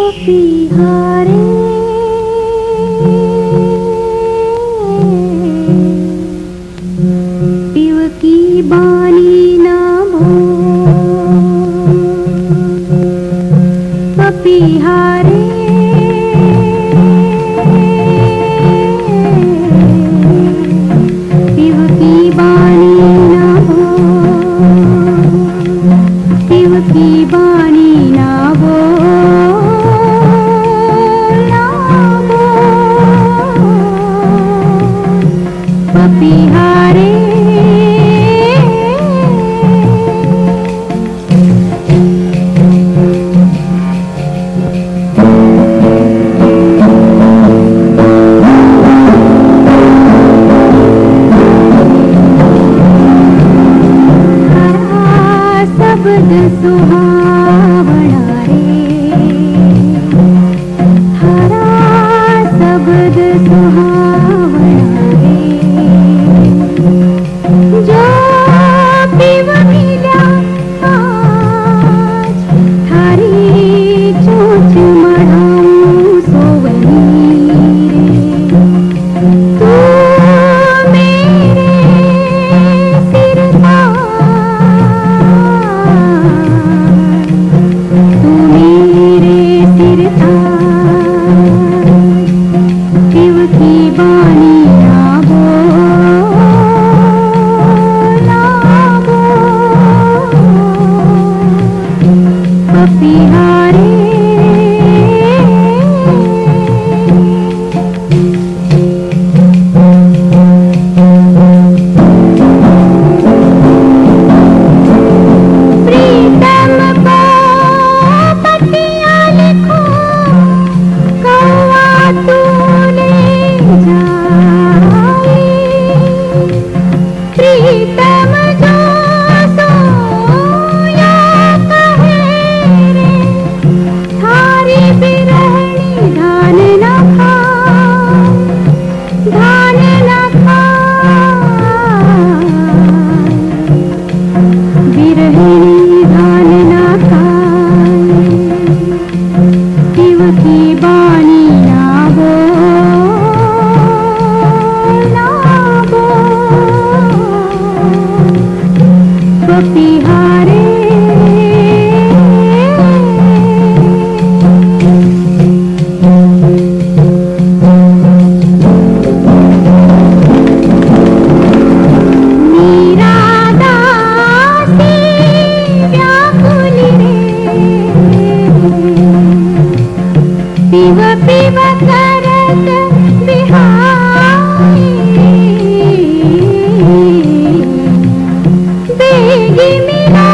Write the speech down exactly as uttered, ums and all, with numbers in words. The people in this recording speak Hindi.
पपीहारे पिव की बानी ना भो पपीहारे पिव की बानी ना भो पिव की बानी ना भो पपीहारे शब्द सुहावना रे हरा शब्द सुहावना रे जो पिव मिला आज थारी चोच मढ़ाऊं सोवनी रे तू मेरे सिर तू मेरे सिर पिव की बानी ना भो ना भो पपीहारे प्रीतम को पतियाँ लिखो कौवा तूने जाए प्रीतम जो सोया कहे रे थारी बिरहनी धान न खाए धान न खाए बिरहनी धान न खाए पिव की बानी ना भो ना भो पपीहारे मीरा दासी व्याकुली रे पिव पिव करत बिहाई बेगी मिला